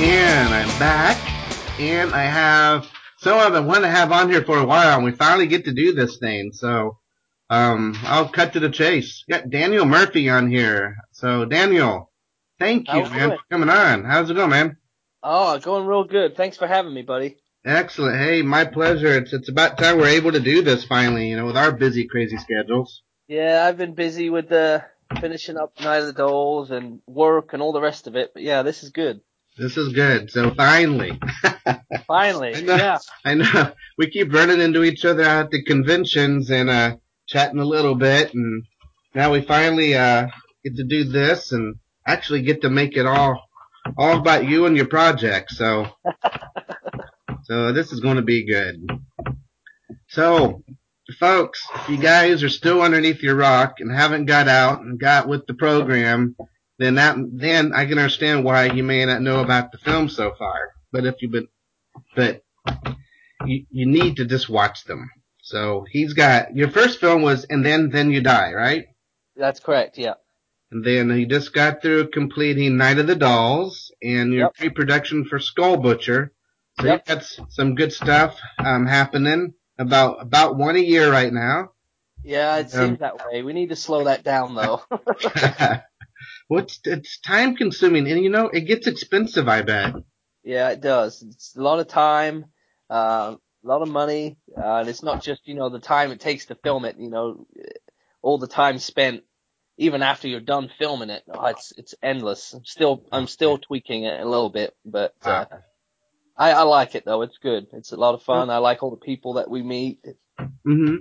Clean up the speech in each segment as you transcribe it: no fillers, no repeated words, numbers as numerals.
And I'm back, and I have someone I want to have on here for a while, and we finally get to do this thing. So, I'll cut to the chase. Got Daniel Murphy on here. So, Daniel, thank you, How we man, doing? for coming on. How's it going, man? Oh, going real good. Thanks for having me, buddy. Excellent. Hey, my pleasure. It's about time we're able to do this finally. With our busy, crazy schedules. Yeah, I've been busy with finishing up Night of the Dolls and work and all the rest of it, but yeah, this is good. This is good. So finally. I Finally, know, yeah. I know. We keep running into each other at the conventions and chatting a little bit, and now we finally get to do this and actually get to make it all about you and your project. So this is going to be good. So, folks, if you guys are still underneath your rock and haven't got out and got with the program, then I can understand why you may not know about the film so far. But you need to just watch them. So he's got your first film was And Then You Die, right? That's correct, yeah. And then he just got through completing Night of the Dolls and your Yep, pre-production for Skull Butcher. So you've yep. got some good stuff happening about one a year right now. Yeah, it Um, seems that way. We need to slow that down though. it's time consuming, and it gets expensive, I bet. Yeah, it does. It's a lot of time, a lot of money, and it's not just, the time it takes to film it, all the time spent even after you're done filming it. Oh, it's endless. I'm still tweaking it a little bit, but Wow. I like it though. It's good. It's a lot of fun. I like all the people that we meet. Mm-hmm.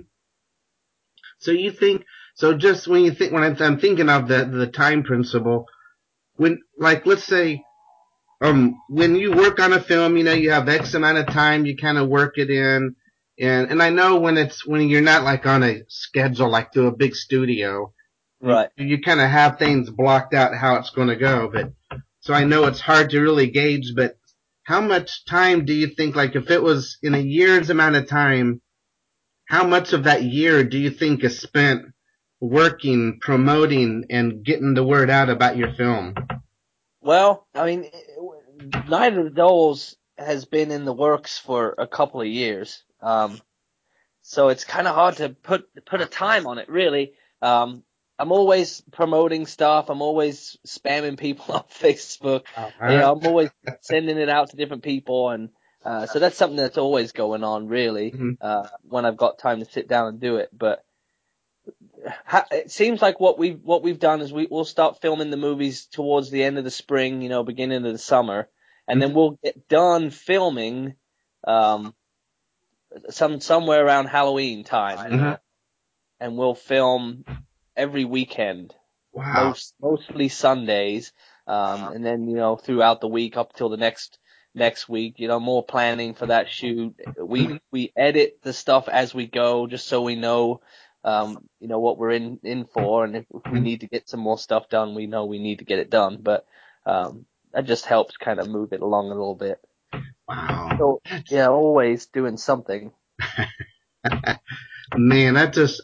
So you think so? Just when I'm thinking of the time principle, when like let's say when you work on a film, you have X amount of time, you kind of work it in, and I know when you're not like on a schedule like through a big studio, Right. you kind of have things blocked out how it's going to go, but so I know it's hard to really gauge, but how much time do you think, like if it was in a year's amount of time, how much of that year do you think is spent working, promoting, and getting the word out about your film? Well, I mean, Night of the Dolls has been in the works for a couple of years. So it's kind of hard to put a time on it, really. I'm always promoting stuff. I'm always spamming people on Facebook. Uh-huh. I'm always sending it out to different people, and so that's something that's always going on, really. Mhm. When I've got time to sit down and do it, but it seems like what we've done is we'll start filming the movies towards the end of the spring, beginning of the summer, and then we'll get done filming. Um, somewhere around Halloween time, Uh-huh. and we'll film every weekend, Wow. mostly Sundays, and then throughout the week up till the next week, more planning for that shoot. We edit the stuff as we go, just so we know, what we're in for, and if we need to get some more stuff done, we know we need to get it done. But that just helps kind of move it along a little bit. Wow. So yeah, always doing something. Man, that just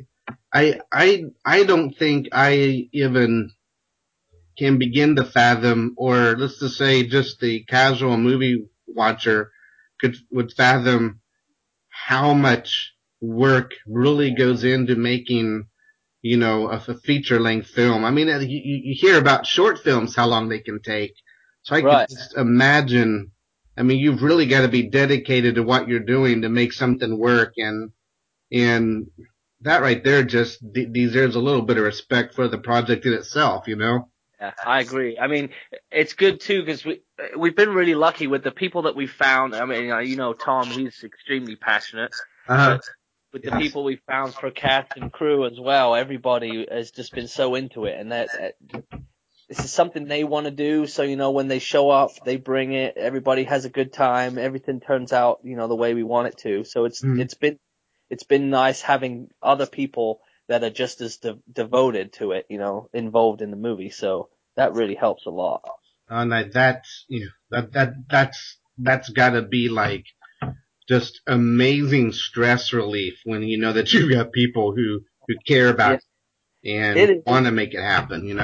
I don't think I even can begin to fathom, or let's just say just the casual movie watcher would fathom how much work really goes into making, a feature length film. I mean, you hear about short films, how long they can take. So I could Right. just imagine. I mean, you've really got to be dedicated to what you're doing to make something work, and that right there just deserves a little bit of respect for the project in itself. Yeah, I agree. I mean, it's good too because we've been really lucky with the people that we've found. I mean, Tom, he's extremely passionate, Uh, but with the yes. people we've found for cast and crew as well, everybody has just been so into it, and that this is something they want to do. So when they show up, they bring it. Everybody has a good time. Everything turns out the way we want it to. So Mm. it's been nice having other people that are just as devoted to it, involved in the movie. So that really helps a lot. And that's that's got to be like just amazing stress relief when you know that you've got people who care Yeah, about it and it is. want to make it happen.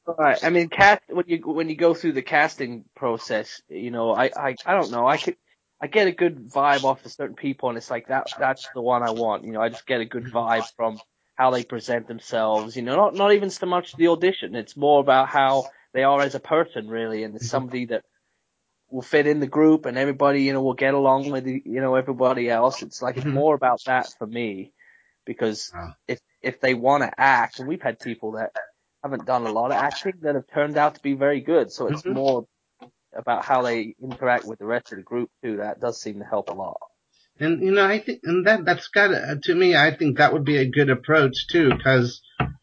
Right. I mean, when you go through the casting process, I don't know. I get a good vibe off of certain people, and it's like that's the one I want. I just get a good vibe from how they present themselves. Not even so much the audition. It's more about how they are as a person, really, and it's somebody that will fit in the group, and everybody, will get along with everybody else. It's like it's more about that for me, because Wow. if they want to act, and we've had people that haven't done a lot of acting that have turned out to be very good. So it's more about how they interact with the rest of the group too. That does seem to help a lot. And I think, and that's got to me. I think that would be a good approach too, because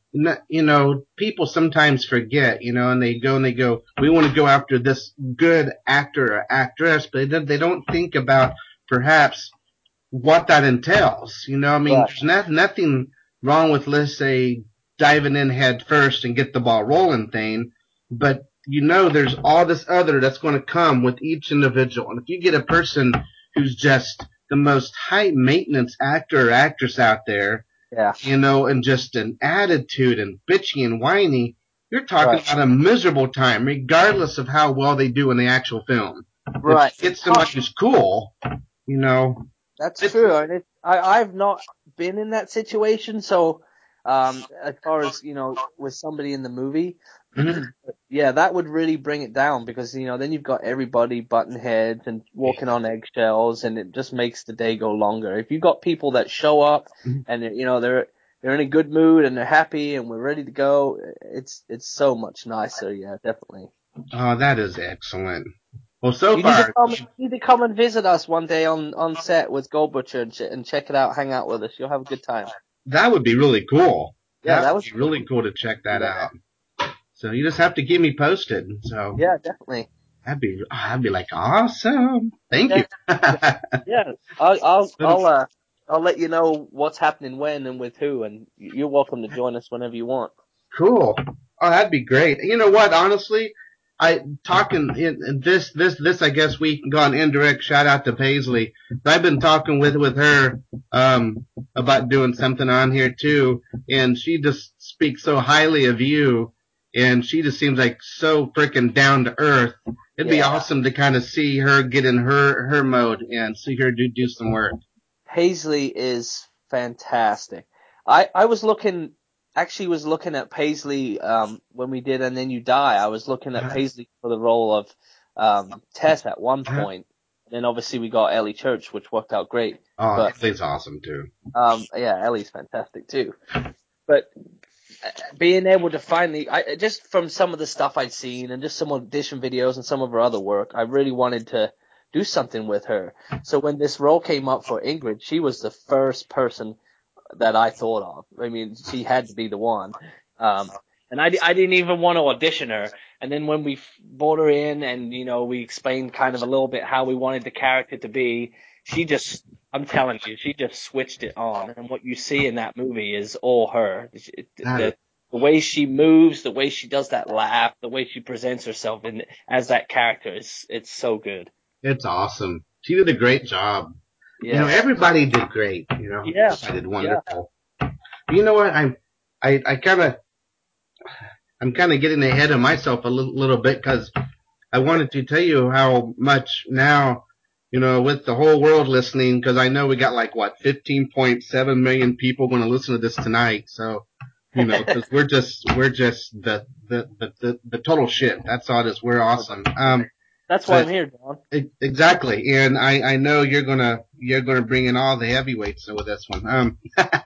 people sometimes forget, and they go, we want to go after this good actor or actress, but they don't think about perhaps what that entails. I mean, Right. there's nothing wrong with, let's say, diving in head first and get the ball rolling thing, but there's all this other that's going to come with each individual. And if you get a person who's just the most high maintenance actor or actress out there, Yeah. and just an attitude and bitchy and whiny, you're talking Right. about a miserable time, regardless of how well they do in the actual film. Right. If you get somebody who's cool, That's it's, true. And I've not been in that situation. So, as far as, with somebody in the movie, yeah, that would really bring it down because, then you've got everybody button heads and walking on eggshells, and it just makes the day go longer. If you've got people that show up and, they're in a good mood and they're happy and we're ready to go, it's so much nicer. Yeah, definitely. oh, that is excellent. Well, so You need to far, come and visit us one day on set with Gold Butcher and check it out, hang out with us. You'll have a good time. that would be really cool. Yeah, That that would was be really cool to check do that that. out. So you just have to keep me posted. So Yeah, definitely. I'd be like, awesome. Thank Yeah, you. yeah. I'll let you know what's happening when and with who, and you're welcome to join us whenever you want. Cool. Oh, that'd be great. You know what? Honestly, talking in this. I guess we can go on indirect shout out to Paisley. I've been talking with her about doing something on here too, and she just speaks so highly of you, and she just seems like so freaking down to earth. It'd be awesome to kind of see her get in her mode and see her do some work. Paisley is fantastic. I was looking at Paisley when we did And Then You Die. I was looking at Paisley for the role of Tess at one point. And then obviously we got Ellie Church, which worked out great. Oh, But Ellie's awesome too. yeah, Ellie's fantastic too. But being able to finally, just from some of the stuff I'd seen and just some audition videos and some of her other work, I really wanted to do something with her. So when this role came up for Ingrid, she was the first person that I thought of. I mean, she had to be the one. And I didn't even want to audition her. And then when we brought her in and, we explained kind of a little bit how we wanted the character to be, I'm telling you, she just switched it on. And what you see in that movie is all her. The way she moves, the way she does that laugh, the way she presents herself as that character, it's so good. It's awesome. She did a great job. Yeah. Everybody did great. Yeah. I did wonderful. Yeah. You know what? I'm kind of getting ahead of myself a little bit because I wanted to tell you how much now, with the whole world listening, because I know we got 15.7 million people going to listen to this tonight. So, because we're just the total shit. That's all it is. We're awesome. That's why I'm here, John. Exactly, and I know you're gonna bring in all the heavyweights with this one.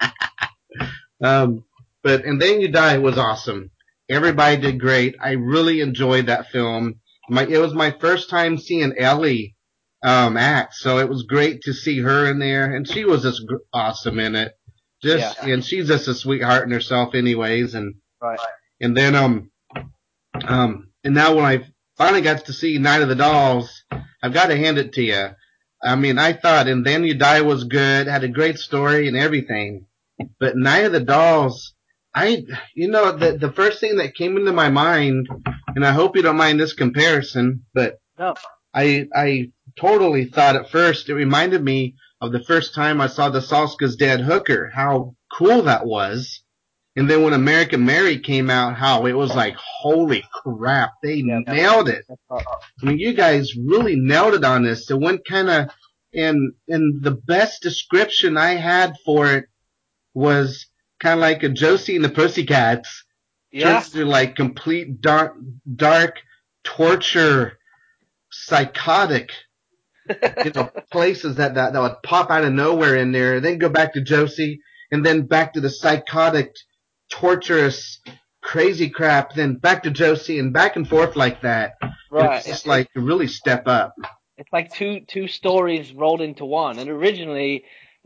But And Then You Die was awesome. Everybody did great. I really enjoyed that film. It was my first time seeing Ellie act, so it was great to see her in there, and she was just awesome in it. And she's just a sweetheart in herself, anyways. And right. And then and now when I finally got to see Night of the Dolls, I've got to hand it to you. I mean, I thought And Then You Die was good, had a great story and everything. But Night of the Dolls, the first thing that came into my mind, and I hope you don't mind this comparison, but no. I totally thought at first it reminded me of the first time I saw the Salska's Dead Hooker, how cool that was. And then when American Mary came out, how it was like, holy crap, they Yeah, nailed it. I mean, you guys really nailed it on this. It went kind of, and the best description I had for it was kind of like a Josie and the Pussycats. yeah. Turns to like complete dark torture, psychotic, places that would pop out of nowhere in there, then go back to Josie, and then back to the psychotic, torturous, crazy crap, then back to Josie, and back and forth like that. Right. And it's just like to really step up. It's like two stories rolled into one. And originally,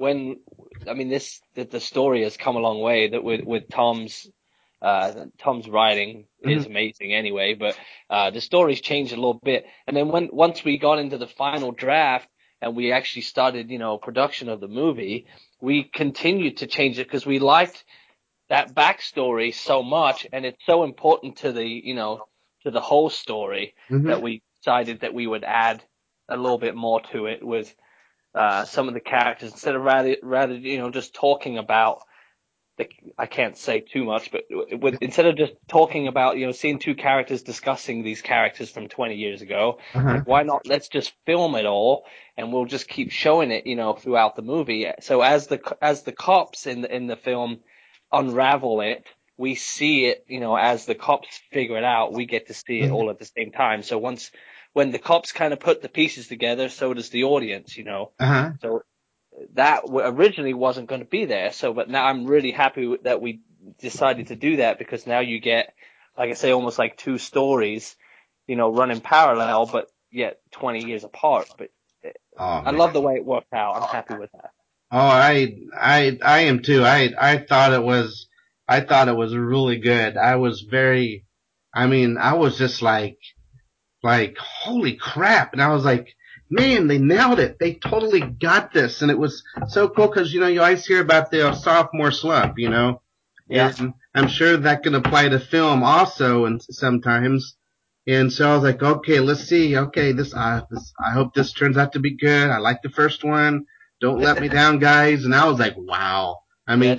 the story has come a long way. That with Tom's writing is amazing anyway, but the story's changed a little bit. And then once we got into the final draft and we actually started, production of the movie, we continued to change it because we liked that backstory so much, and it's so important to the whole story that we decided that we would add a little bit more to it with some of the characters instead of rather just talking about I can't say too much, but instead of just talking about seeing two characters discussing these characters from 20 years ago, like, why not let's just film it all and we'll just keep showing it throughout the movie. So as the cops in the film unravel it, we see it as the cops figure it out, we get to see it all at the same time. So when the cops kind of put the pieces together, so does the audience. So that originally wasn't going to be there. But now I'm really happy that we decided to do that, because now you get, like I say, almost like two stories, running parallel, but yet 20 years apart. But I love the way it worked out. I'm happy with that. Oh, I am too. I thought it was really good. I was I was just like, holy crap. And I was like, man, they nailed it. They totally got this. And it was so cool because, you always hear about the sophomore slump, Yeah. And I'm sure that can apply to film also, and sometimes. And so I was like, okay, let's see. Okay, I hope this turns out to be good. I like the first one. Don't let me down, guys. And I was like, wow. I mean,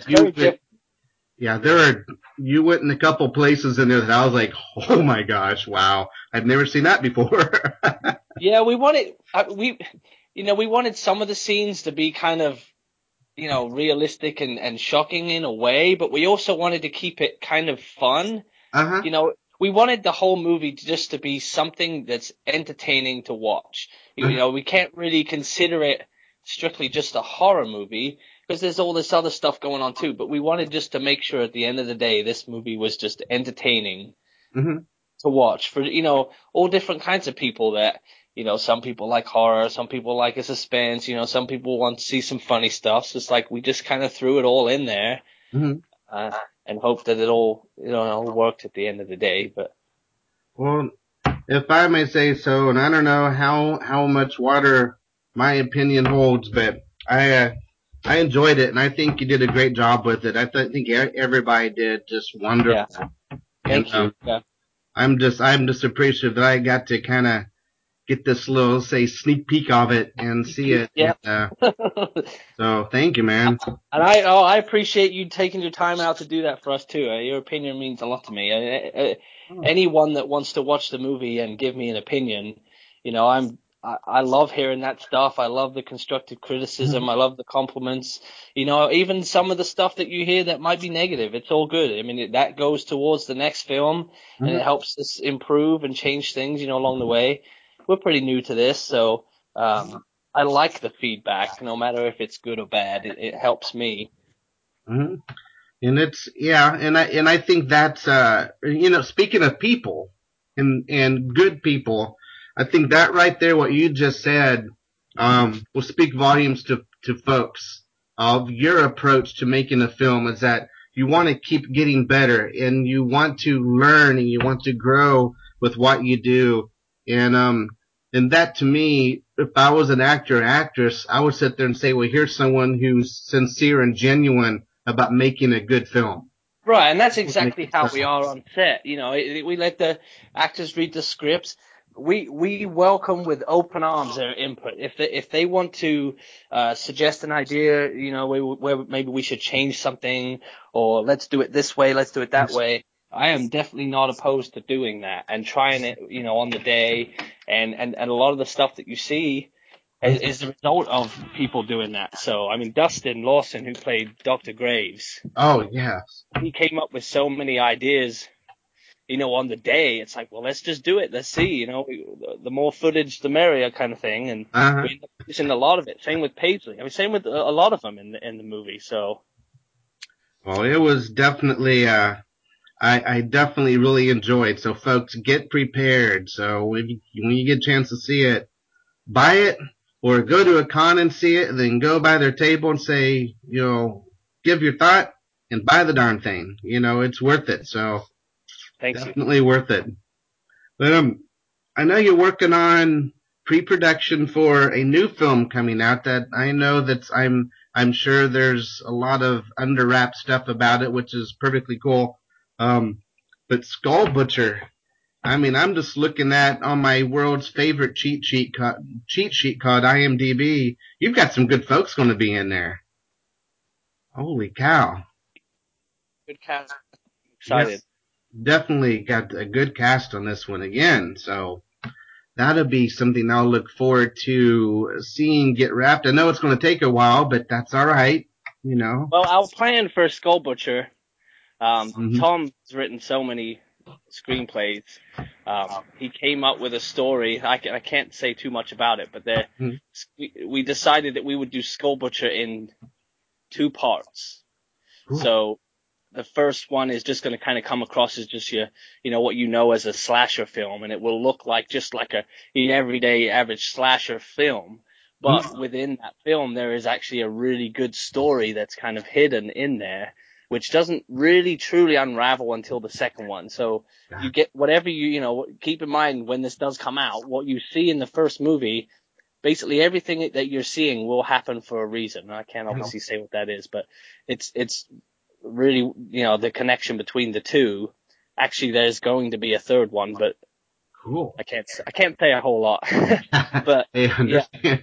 you went in a couple places in there that I was like, oh my gosh, wow. I've never seen that before. Yeah, we wanted some of the scenes to be kind of, realistic and shocking in a way, but we also wanted to keep it kind of fun. We wanted the whole movie just to be something that's entertaining to watch. We can't really consider it strictly just a horror movie because there's all this other stuff going on too, but we wanted just to make sure at the end of the day this movie was just entertaining to watch for, all different kinds of people that, some people like horror, some people like a suspense, some people want to see some funny stuff. So it's like we just kind of threw it all in there and hoped that it all, worked at the end of the day. But well, if I may say so, and I don't know how much water my opinion holds, but I enjoyed it, and I think you did a great job with it. I think everybody did just wonderful. Yeah. Thank you. Yeah. I'm just appreciative that I got to kind of get this little, say, sneak peek of it and see it. Yeah. So thank you, man. And I appreciate you taking your time out to do that for us too. Your opinion means a lot to me. Anyone that wants to watch the movie and give me an opinion, I love hearing that stuff. I love the constructive criticism. I love the compliments. Even some of the stuff that you hear that might be negative, it's all good. I mean, that goes towards the next film and it helps us improve and change things, along the way. We're pretty new to this, so I like the feedback, no matter if it's good or bad. It helps me. And it's and I think that's speaking of people and good people, I think that right there, what you just said, will speak volumes to folks of your approach to making a film. Is that you want to keep getting better and you want to learn and you want to grow with what you do. And that to me, if I was an actor or actress, I would sit there and say, well, here's someone who's sincere and genuine about making a good film. Right, and that's exactly how we are on set. We let the actors read the scripts. we welcome with open arms their input. If they want to suggest an idea, you know, where maybe we should change something, or let's do it this way, let's do it that way, I am definitely not opposed to doing that and trying it, you know, on the day. And a lot of the stuff that you see is the result of people doing that. So, I mean, Dustin Lawson, who played Dr. Graves, Oh, yes. he came up with so many ideas, you know, on the day. It's like, well, let's just do it. Let's see, you know, the more footage, the merrier kind of thing. And Uh-huh. we end up using a lot of it. Same with Paisley. I mean, same with a lot of them in the movie. So, Well, it was definitely, I definitely really enjoyed. So, folks, get prepared. So, when you get a chance to see it, buy it or go to a con and see it, and then go by their table and say, you know, give your thought and buy the darn thing. You know, it's worth it. So, thank you. definitely worth it. But I know you're working on pre-production for a new film coming out that I know that I'm sure there's a lot of under wrap stuff about it, which is perfectly cool. But Skull Butcher, I mean, I'm just looking at on my world's favorite cheat sheet called IMDb. You've got some good folks going to be in there. Holy cow! Good cast. Excited. Yes, definitely got a good cast on this one again. So that'll be something I'll look forward to seeing get wrapped. I know it's going to take a while, but that's all right. You know. Well, our plan for Skull Butcher, Mm-hmm. Tom's written so many screenplays. He came up with a story. I can't say too much about it, but we decided that we would do Skull Butcher in 2 parts. Cool. So the first one is just going to kind of come across as just your, you know, what you know as a slasher film, and it will look like just like a everyday average slasher film. But within that film, there is actually a really good story that's kind of hidden in there, which doesn't really truly unravel until the second one. So you get whatever you know, keep in mind when this does come out, what you see in the first movie, basically everything that you're seeing will happen for a reason. I can't obviously say what that is, but it's really, you know, the connection between the two. Actually, there's going to be a third one, but Cool. I can't say a whole lot. But I understand.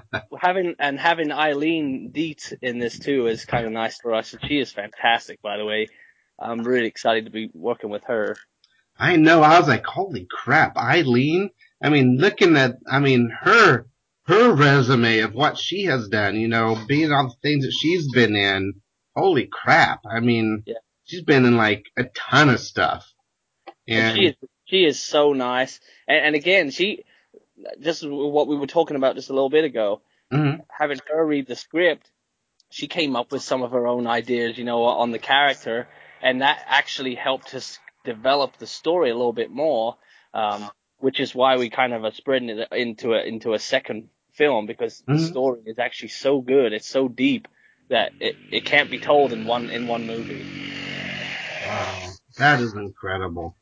having Eileen Dietz in this too is kind of nice for us, and she is fantastic, by the way. I'm really excited to be working with her. I know. I was like, holy crap, Eileen. I mean, looking at, her resume of what she has done. You know, being all the things that she's been in. Holy crap. I mean, Yeah. she's been in like a ton of stuff. And she is so nice. And again, she, just what we were talking about just a little bit ago, having her read the script, she came up with some of her own ideas, you know, on the character, and that actually helped us develop the story a little bit more, which is why we kind of are spreading it into a second film, because the story is actually so good, it's so deep that it can't be told in one movie. Wow, that is incredible.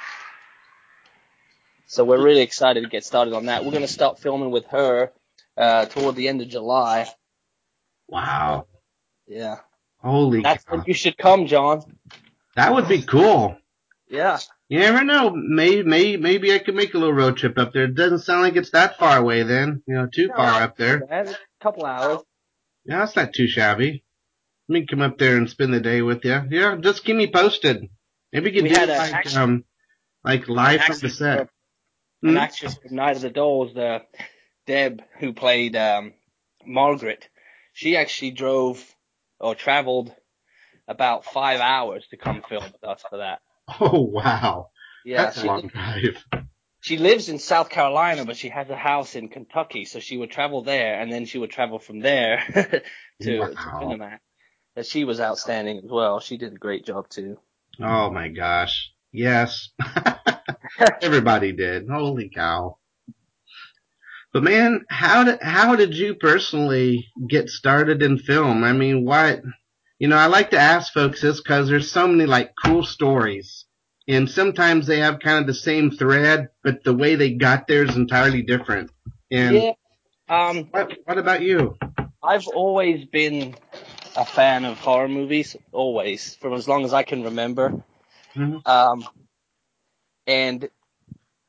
So we're really excited to get started on that. We're going to start filming with her toward the end of July. Wow. Yeah. Holy That's cow. when you should come, John. That would be cool. Yeah. You never know. Maybe I could make a little road trip up there. It doesn't sound like it's that far away then. You know, too far up there. It's a couple hours. Yeah, that's not too shabby. Let me come up there and spend the day with you. Yeah, just keep me posted. Maybe we could do like live from the set. An actress from Night of the Dolls, Deb, who played Margaret, she actually traveled about 5 hours to come film with us for that. Oh, wow. Yeah, That's a long drive. She lives in South Carolina, but she has a house in Kentucky, so she would travel there, and then she would travel from there to film that. But she was outstanding as well. She did a great job too. Oh my gosh. Yes. Everybody did. Holy cow. But man, how did you personally get started in film? I mean, what, you know, I like to ask folks this because there's so many like cool stories. And sometimes they have kind of the same thread, but the way they got there is entirely different. And yeah. What about you? I've always been a fan of horror movies, always, from as long as I can remember. And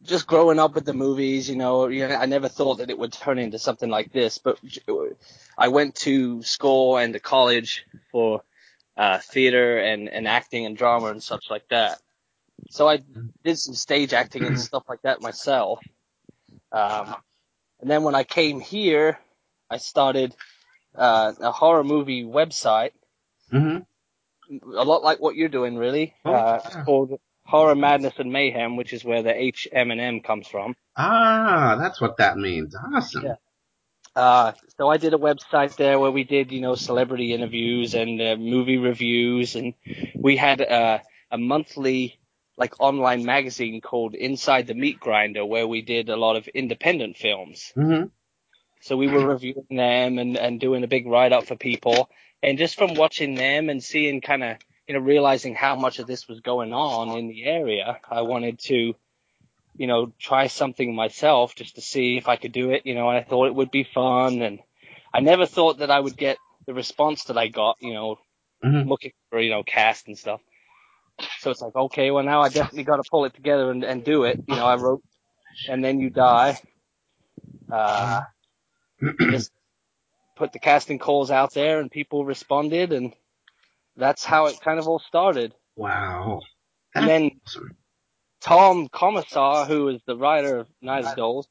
just growing up with the movies, I never thought that it would turn into something like this. But I went to school and to college for theater and acting and drama and such like that. So I did some stage acting and stuff like that myself. And then when I came here, I started a horror movie website, Mm-hmm. a lot like what you're doing, really. It's called Horror Madness and Mayhem, which is where the HM&M comes from. Ah, that's what that means. Awesome. Yeah. So I did a website there where we did, celebrity interviews and movie reviews, and we had a monthly online magazine called Inside the Meat Grinder where we did a lot of independent films. Mm-hmm. So we were reviewing them and doing a big write-up for people. And just from watching them and seeing kind of, realizing how much of this was going on in the area, I wanted to, try something myself just to see if I could do it, and I thought it would be fun. And I never thought that I would get the response that I got, Mm-hmm. looking for, cast and stuff. So it's like, okay, well now I definitely got to pull it together and do it. I wrote And Then You Die. Just put the casting calls out there and people responded, and that's how it kind of all started. Wow. And then Awesome. Tom Commissar, who is the writer of Night of the Dolls,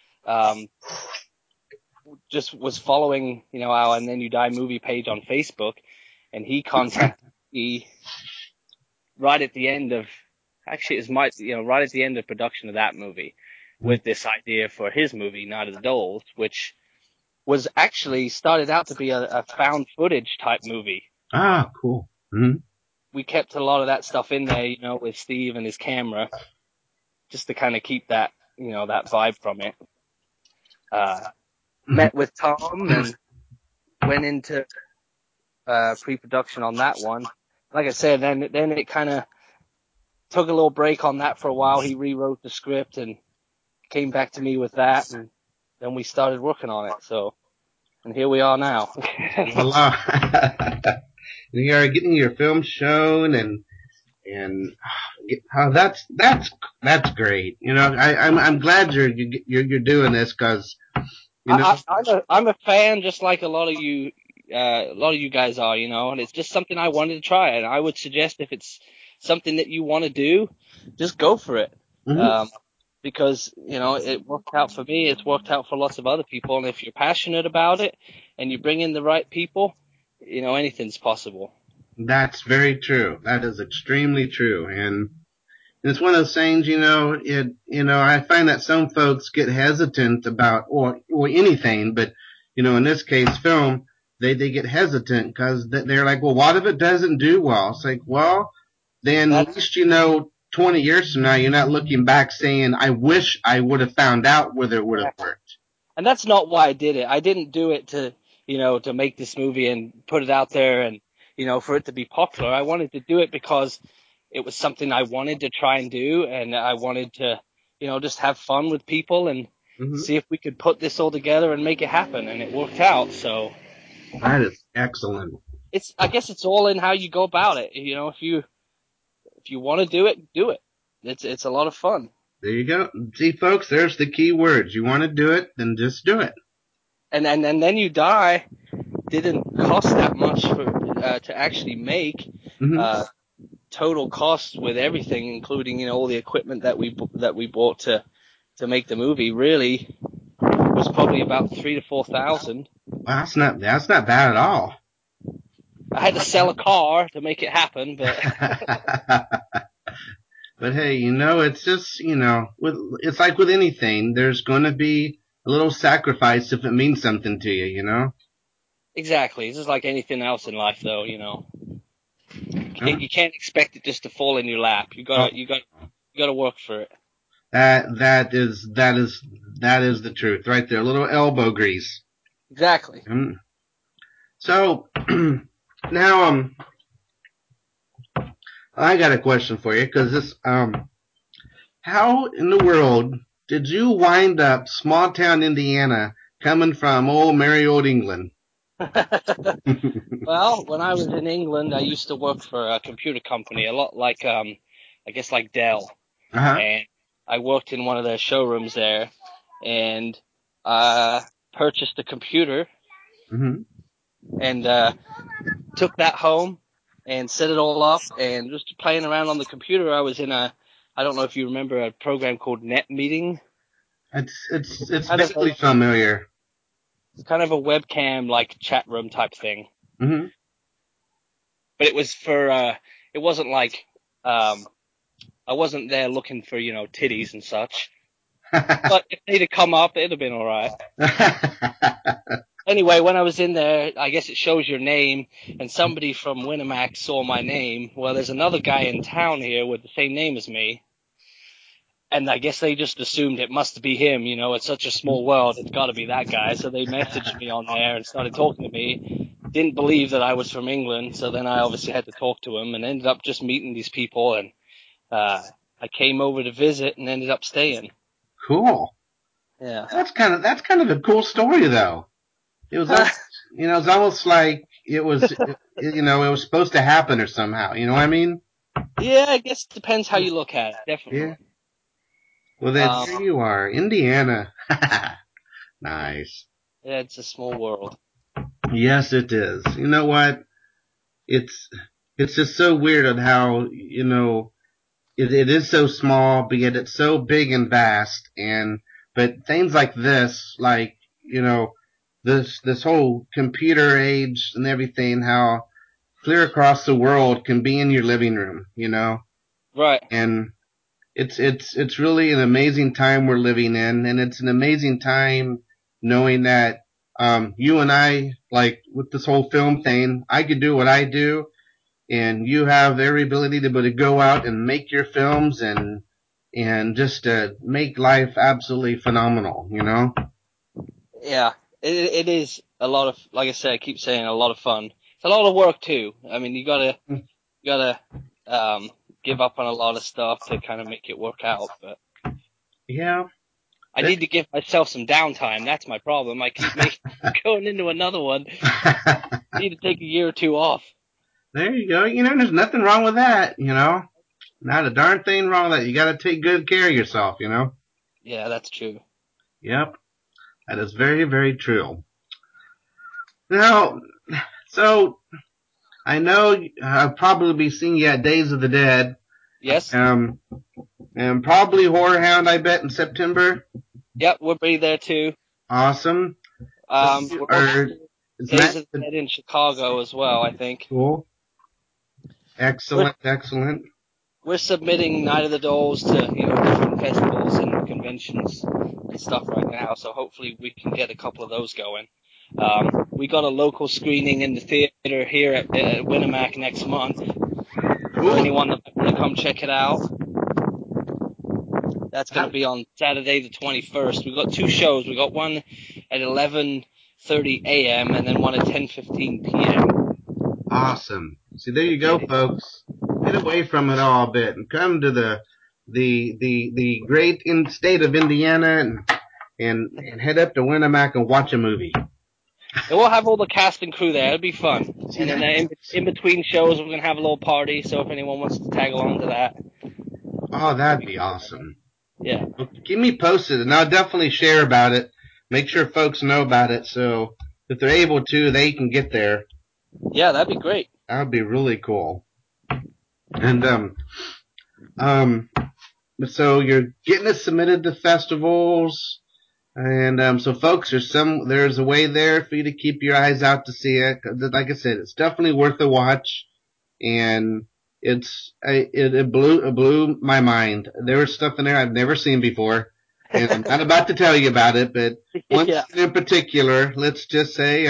just was following, our And Then You Die movie page on Facebook, and he contacted me right at the end of, actually it was right at the end of production of that movie with this idea for his movie, Night of the Dolls, which was actually started out to be a found footage type movie. Ah, cool. Mm-hmm. We kept a lot of that stuff in there, with Steve and his camera, just to kind of keep that, that vibe from it. Met with Tom and went into pre-production on that one. Like I said, then it kind of took a little break on that for a while. He rewrote the script and came back to me with that, and then we started working on it. So, and here we are now. Voila. You are getting your film shown and that's great. I'm glad you're doing this because I'm a fan, just like a lot of you guys are, and it's just something I wanted to try. And I would suggest if it's something that you want to do, just go for it. Mm-hmm. Because, it worked out for me. It's worked out for lots of other people. And if you're passionate about it and you bring in the right people, anything's possible. That's very true. That is extremely true. And it's one of those things, I find that some folks get hesitant about, or anything, but, in this case, film, they get hesitant because they're like, well, what if it doesn't do well? It's like, well, then at least, 20 years from now, you're not looking back saying, I wish I would have found out whether it would have worked. And that's not why I did it. I didn't do it to, to make this movie and put it out there and, for it to be popular. I wanted to do it because it was something I wanted to try and do, and I wanted to, just have fun with people and see if we could put this all together and make it happen, and it worked out. So that is excellent. I guess it's all in how you go about it. If you want to do it, do it. It's a lot of fun. There you go. See, folks, there's the key words. You want to do it, then just do it. And Then You Die didn't cost that much to actually make. Mm-hmm. Total costs with everything, including all the equipment that we bought to make the movie, really was probably about $3,000 to $4,000. Well, that's not bad at all. I had to sell a car to make it happen, but but hey, it's just it's like with anything. There's going to be a little sacrifice if it means something to you. Exactly. It's just like anything else in life, though. You can't expect it just to fall in your lap. You gotta work for it. That is the truth right there. A little elbow grease. Exactly. So now I got a question for you because this how in the world did you wind up small town Indiana coming from old merry old England? Well, when I was in England, I used to work for a computer company, a lot like I guess like Dell. Uh-huh. And I worked in one of their showrooms there, and purchased a computer Mm-hmm. and took that home and set it all up, and just playing around on the computer. I was in I don't know if you remember a program called NetMeeting. It's Kind of vaguely familiar. kind of a webcam like chat room type thing. Mm-hmm. But it was for it wasn't like I wasn't there looking for, titties and such. But if they'd have come up, it'd have been all right. Anyway, when I was in there, I guess it shows your name, and somebody from Winamax saw my name. Well, there's another guy in town here with the same name as me, and I guess they just assumed it must be him. It's such a small world, it's got to be that guy. So they messaged me on there and started talking to me. Didn't believe that I was from England, so then I obviously had to talk to him, and ended up just meeting these people, and I came over to visit and ended up staying. Cool. Yeah. That's kind of a cool story, though. It was almost, it's almost like it was, it was supposed to happen or somehow. You know what I mean? Yeah, I guess it depends how you look at it. Definitely. Yeah. Well, then here you are, Indiana. Nice. Yeah, it's a small world. Yes, it is. You know what? It's it's just so weird on how it is so small, but yet it's so big and vast. But things like this, like this whole computer age and everything, how clear across the world can be in your living room, Right. and it's really an amazing time we're living in, and it's an amazing time knowing that you and I, like with this whole film thing, I could do what I do, and you have every ability to be able to go out and make your films and just make life absolutely phenomenal, Yeah, it is a lot of, like I said, I keep saying, a lot of fun. It's a lot of work too. I mean, you gotta give up on a lot of stuff to kind of make it work out. But Yeah. I need to give myself some downtime. That's my problem. I keep going into another one. I need to take a year or two off. There you go. There's nothing wrong with that, Not a darn thing wrong with that. You gotta take good care of yourself, Yeah, that's true. Yep. That is very, very true. Now, so I know I'll probably be seeing you at Days of the Dead. Yes. And probably Horror Hound, I bet, in September. Yep, we'll be there too. Awesome. We're also Isn't Days that of the Dead in Chicago as well, I think. cool? We're Excellent, excellent. we're submitting Night of the Dolls to different festivals and conventions and stuff right now, so hopefully we can get a couple of those going. We got a local screening in the theater here at Winamac next month for anyone that wants to come check it out. That's going to be on Saturday the 21st. We've got two shows. We got one at 11:30 a.m. and then one at 10:15 p.m. Awesome. See, there you go, folks. Get away from it all a bit and come to the great state of Indiana and head up to Winamac and watch a movie. And we'll have all the cast and crew there. It'll be fun. See, and then in between shows, we're going to have a little party, so if anyone wants to tag along to that. Oh, that'd be awesome. Yeah. Well, keep me posted, and I'll definitely share about it. Make sure folks know about it, so if they're able to, they can get there. Yeah, that'd be great. That would be really cool. And so you're getting it submitted to festivals, and so folks, there's a way there for you to keep your eyes out to see it. Like I said, it's definitely worth a watch, and it blew my mind. There was stuff in there I've never seen before, and I'm not about to tell you about it, but one Yeah. scene in particular, let's just say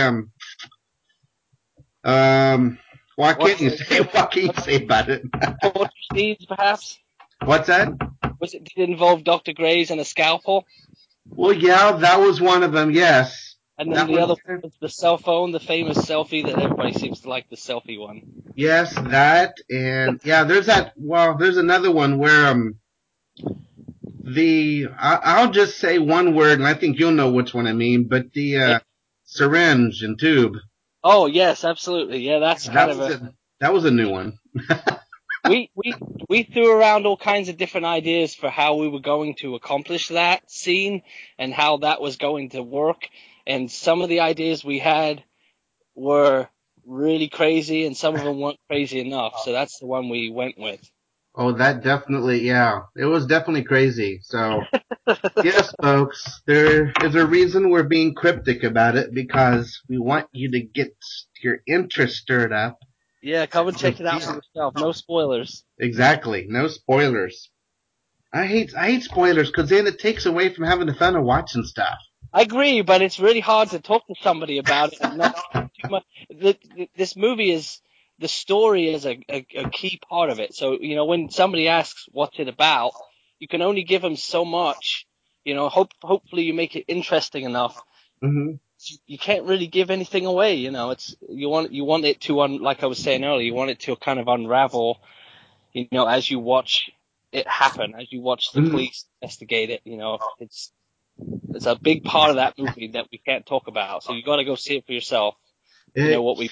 what can you say about it? Torture scenes, perhaps? What's that? Did it involve Dr. Graves and a scalpel? Well, yeah, that was one of them, yes. And then the other one was the cell phone, the famous selfie that everybody seems to like, the selfie one. Yes, that, and yeah, there's another one where I'll just say one word, and I think you'll know which one I mean, but the syringe and tube. Oh yes, absolutely. Yeah, that's that was a new one. we threw around all kinds of different ideas for how we were going to accomplish that scene and how that was going to work. And some of the ideas we had were really crazy, and some of them weren't crazy enough. So that's the one we went with. Oh, that definitely, yeah. It was definitely crazy. So, yes, folks, there is a reason we're being cryptic about it, because we want you to get your interest stirred up. Yeah, come and check it out for yourself. No spoilers. Exactly. No spoilers. I hate spoilers, because then it takes away from having the fun of watching stuff. I agree, but it's really hard to talk to somebody about it and not too much. This movie is, the story is a key part of it. So, when somebody asks what's it about, you can only give them so much. Hopefully you make it interesting enough. Mm-hmm. You can't really give anything away. It's you want it to like I was saying earlier, you want it to kind of unravel. As you watch it happen, as you watch the police investigate it. It's a big part of that movie that we can't talk about. So you got to go see it for yourself. You know what we.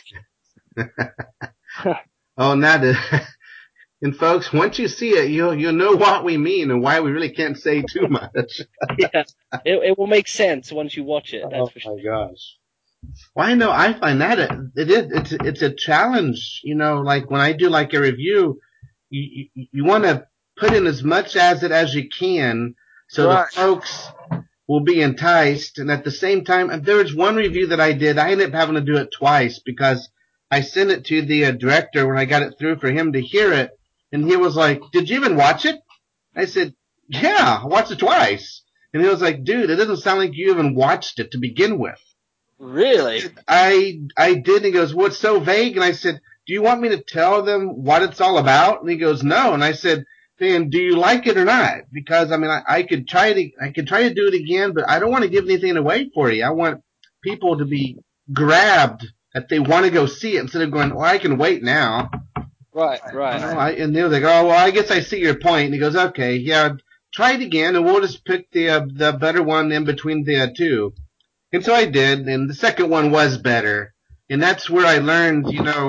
Oh, not it. And folks, once you see it, you'll know what we mean and why we really can't say too much. Yeah, it will make sense once you watch it. That's for sure. Oh my gosh. Well, I know I find that it's a challenge. Like when I do like a review, you want to put in as much as it as you can, so the folks will be enticed. And at the same time, there was one review that I did. I ended up having to do it twice, because I sent it to the director when I got it through for him to hear it, and he was like, "Did you even watch it?" I said, "Yeah, I watched it twice." And he was like, "Dude, it doesn't sound like you even watched it to begin with." Really? I did. And he goes, "Well, it's so vague." And I said, "Do you want me to tell them what it's all about?" And he goes, "No." And I said, "Then do you like it or not?" Because I could try to do it again, but I don't want to give anything away for you. I want people to be grabbed that they want to go see it, instead of going, "Well, I can wait now." Right. And they were like, "Oh, well, I guess I see your point." And he goes, "Okay, yeah, try it again, and we'll just pick the better one in between the two." And so I did, and the second one was better. And that's where I learned,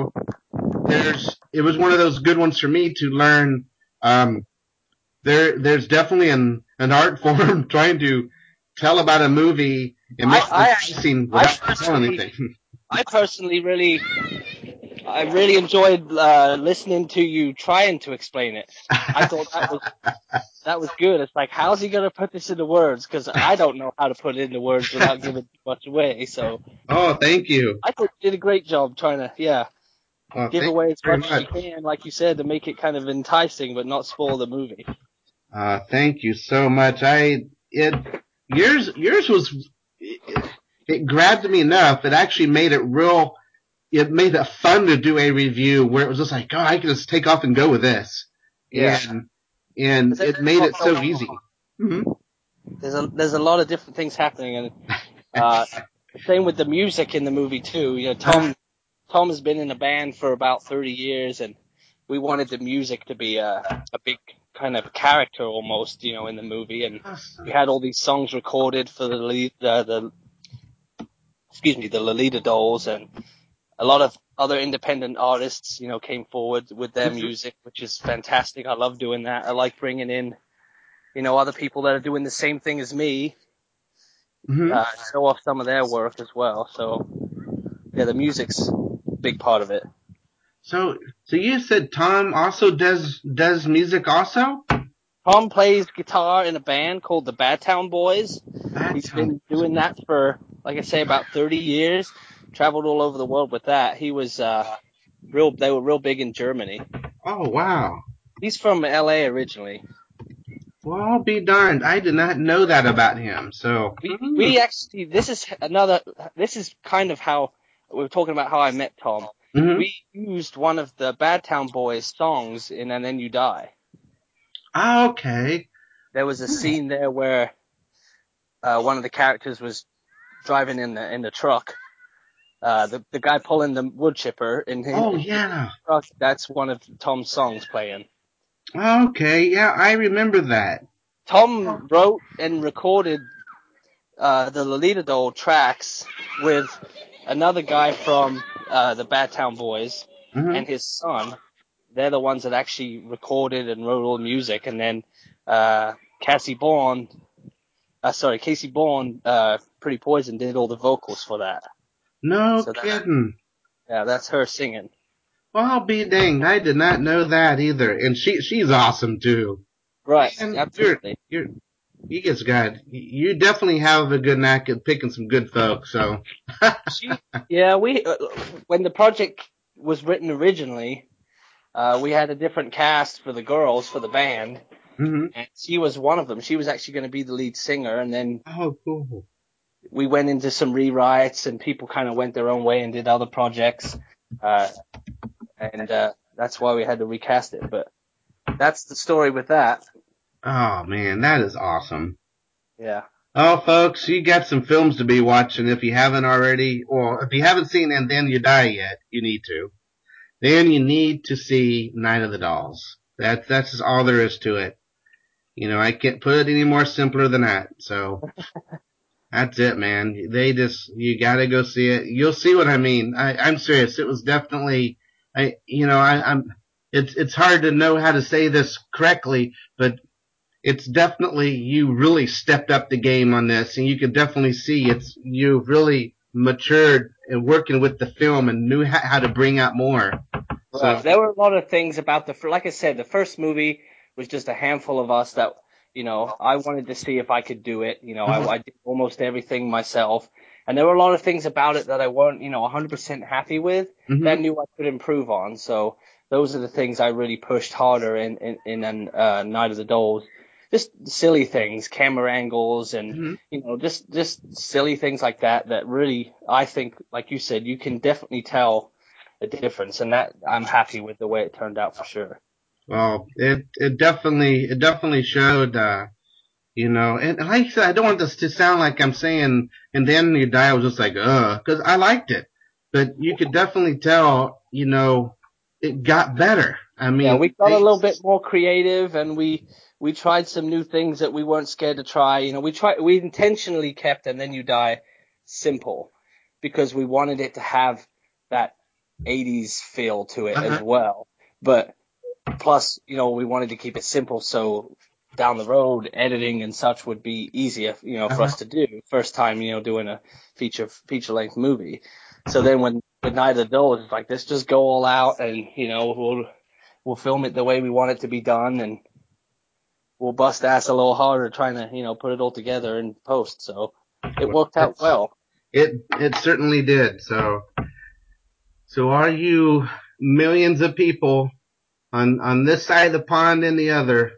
it was one of those good ones for me to learn. There's definitely an art form trying to tell about a movie and make it interesting without telling anything. I personally really enjoyed listening to you trying to explain it. I thought that was good. It's like, how's he gonna put this into words? Because I don't know how to put it into words without giving too much away. So. Oh, thank you. I thought you did a great job trying to, give away as much as you can, like you said, to make it kind of enticing but not spoil the movie. Thank you so much. Yours was, it grabbed me enough. It actually made it made it fun to do a review where it was just like, oh, I can just take off and go with this. Yeah. And it made it so easy. Mm-hmm. There's a lot of different things happening, and same with the music in the movie too. Tom has been in a band for about 30 years, and we wanted the music to be a big kind of character almost, in the movie, and we had all these songs recorded for the Lolita Dolls, and a lot of other independent artists, came forward with their music, which is fantastic. I love doing that. I like bringing in, other people that are doing the same thing as me, show off some of their work as well. So, yeah, the music's a big part of it. So you said Tom also does music also? Tom plays guitar in a band called the Badtown Boys. He's been doing that for, like I say, about 30 years. Traveled all over the world with that. He was they were real big in Germany. Oh, wow. He's from LA originally. Well, I'll be darned. I did not know that about him. So we actually, this is kind of how we were talking about how I met Tom. Mm-hmm. We used one of the Badtown Boys songs in And Then You Die. Oh, okay. There was a scene there where one of the characters was driving in the truck. The guy pulling the wood chipper in his truck, that's one of Tom's songs playing. Okay, yeah, I remember that. Tom wrote and recorded the Lolita Doll tracks with another guy from the Badtown Boys and his son. they're the ones that actually recorded and wrote all the music, and then Casey Bourne, Pretty Poison did all the vocals for that. No So kidding. that's her singing. Well, I'll be danged. I did not know that either. And she's awesome too. Right, Man, absolutely. you definitely have a good knack at picking some good folks, so. When the project was written originally, we had a different cast for the girls for the band, Mm-hmm. and she was one of them. She was actually going to be the lead singer, and then Oh, cool. we went into some rewrites, and people kind of went their own way and did other projects, and that's why we had to recast it. But that's the story with that. Oh man, that is awesome. Yeah. Oh, folks, you got some films to be watching if you haven't already, or if you haven't seen And Then You Die yet, you need to. Then you need to see Night of the Dolls. That's just all there is to it. You know, I can't put it any more simpler than that. So that's it, man. You gotta go see it. You'll see what I mean. I'm serious. It was definitely, it's hard to know how to say this correctly, but it's definitely, you really stepped up the game on this, and you can definitely see you've really matured in working with the film and knew how to bring out more. Right. So, There were a lot of things about like I said, the first movie was just a handful of us that, I wanted to see if I could do it. I did almost everything myself. And there were a lot of things about it that I weren't, 100% happy with, that I knew I could improve on. So those are the things I really pushed harder in Night of the Dolls. Just silly things, camera angles, and just silly things like that really, I think, like you said, you can definitely tell a difference, and that I'm happy with the way it turned out for sure. well, it definitely showed, and like I said, I don't want this to sound like I'm saying, And Then You Die, I was just like, cause I liked it, but you could definitely tell, it got better. I mean, Yeah, we got a little bit more creative, and we tried some new things that we weren't scared to try. We intentionally kept And Then You Die simple because we wanted it to have that 80s feel to it as well. But plus, we wanted to keep it simple so down the road editing and such would be easier, for us to do. First time, doing a feature length movie. So then with Night of the Dolls, it's like, let's just go all out and, we'll film it the way we want it to be done, and we'll bust ass a little harder trying to, put it all together in post. So it worked out well. It certainly did. So are you millions of people on this side of the pond and the other?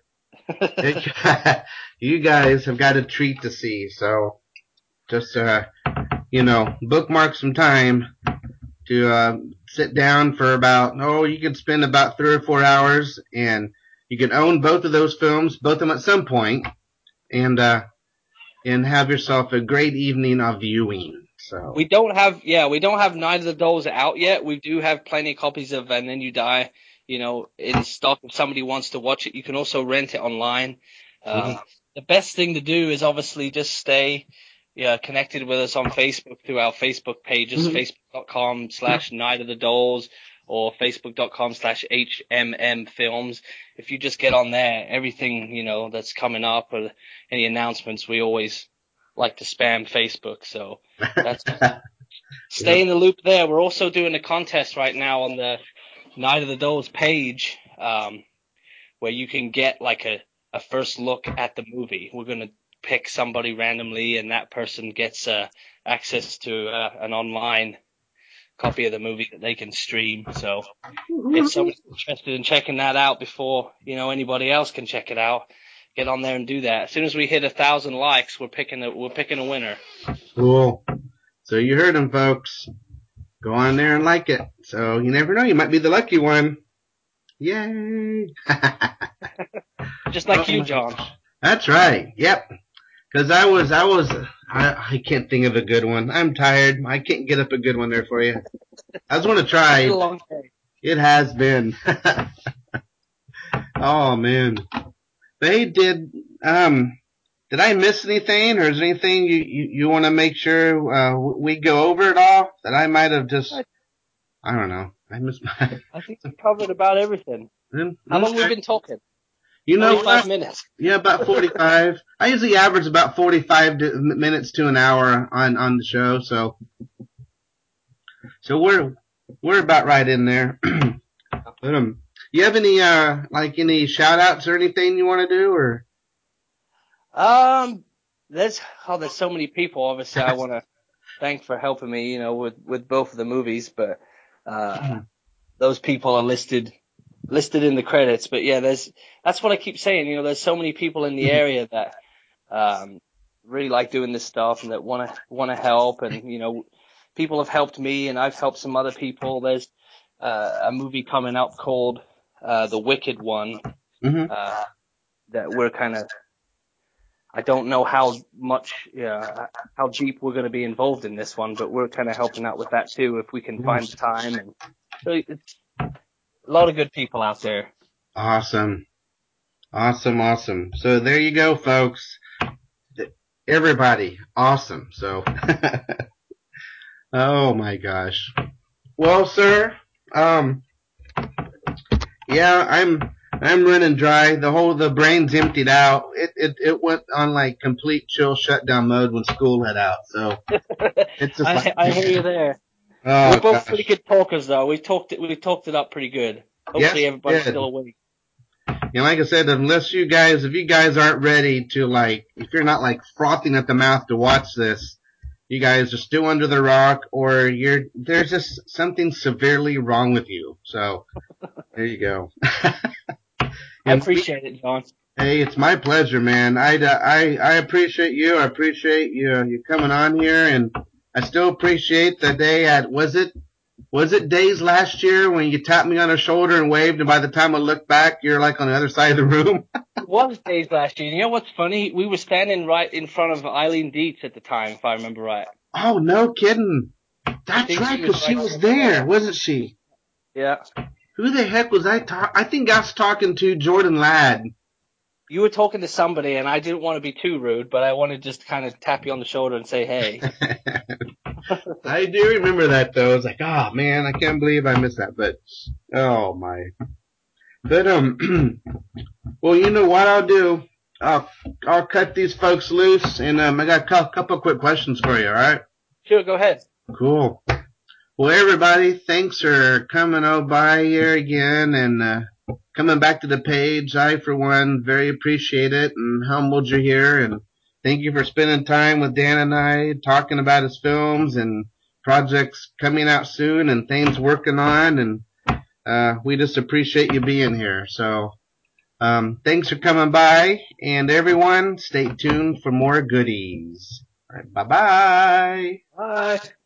You guys have got a treat to see. So just bookmark some time to sit down for you can spend about 3 or 4 hours, and you can own both of those films, both of them at some point, and have yourself a great evening of viewing. So we don't have Night of the Dolls out yet. We do have plenty of copies of And Then You Die, in stock. If somebody wants to watch it, you can also rent it online. The best thing to do is obviously just stay connected with us on Facebook through our Facebook pages, facebook.com/Night of the Dolls or facebook.com/HMM Films. If you just get on there, everything, that's coming up or any announcements, we always like to spam Facebook. So that's stay in the loop there. We're also doing a contest right now on the Night of the Dolls page, where you can get like a first look at the movie. We're going to pick somebody randomly, and that person gets access to an online copy of the movie that they can stream. So if somebody's interested in checking that out before anybody else can check it out, get on there and do that. As soon as we hit 1,000 likes, we're picking a winner. Cool. So you heard them, folks. Go on there and like it. So you never know, you might be the lucky one. Yay! Just like you, John. That's right. Yep. Because I can't think of a good one. I'm tired. I can't get up a good one there for you. I just want to try. It's been a long day. It has been. Oh man. They did I miss anything, or is there anything you want to make sure we go over at all that I might have just, I don't know. I missed my. I think we covered about everything. How long have we been talking? You know 45 what? minutes. Yeah, about 45. I usually average about 45 minutes to an hour on the show, so we're about right in there. But you have any like any shout outs or anything you want to do or? There's so many people. Obviously, I want to thank for helping me, with both of the movies, but those people are listed in the credits. But yeah, that's what I keep saying. There's so many people in the area that really like doing this stuff and that want to help, and people have helped me and I've helped some other people. There's a movie coming out called The Wicked One that we're kind of, I don't know how deep we're going to be involved in this one, but we're kind of helping out with that too if we can find the time. And so it's a lot of good people out there. Awesome. So there you go, folks. Everybody, awesome. So, oh my gosh. Well, sir, yeah, I'm running dry. The brain's emptied out. It went on like complete chill shutdown mode when school let out. So it's just I hear you there. Oh, we're both pretty good talkers, though. We talked it up pretty good. Hopefully, everybody's still awake. And like I said, if you guys aren't ready to if you're not frothing at the mouth to watch this, you guys are still under the rock, or there's just something severely wrong with you. So there you go. I appreciate it, John. Hey, it's my pleasure, man. I appreciate you. I appreciate you coming on here, and I still appreciate the day at was it Days last year when you tapped me on the shoulder and waved, and by the time I looked back, you're on the other side of the room? It was Days last year. You know what's funny? We were standing right in front of Eileen Dietz at the time, if I remember right. Oh, no kidding. That's right, because she was there, wasn't she? Yeah. Who the heck was I I think I was talking to Jordan Ladd. You were talking to somebody, and I didn't want to be too rude, but I wanted to just kind of tap you on the shoulder and say, hey. I do remember that, though. I was like, oh, man, I can't believe I missed that. But, oh, my. But, well, you know what I'll do? I'll cut these folks loose, and I got a couple quick questions for you, all right? Sure, go ahead. Cool. Well, everybody, thanks for coming by here again and coming back to the page. I, for one, very appreciate it and humbled you're here. And thank you for spending time with Dan and I, talking about his films and projects coming out soon and things working on. And we just appreciate you being here. So thanks for coming by. And everyone, stay tuned for more goodies. All right, bye-bye. Bye.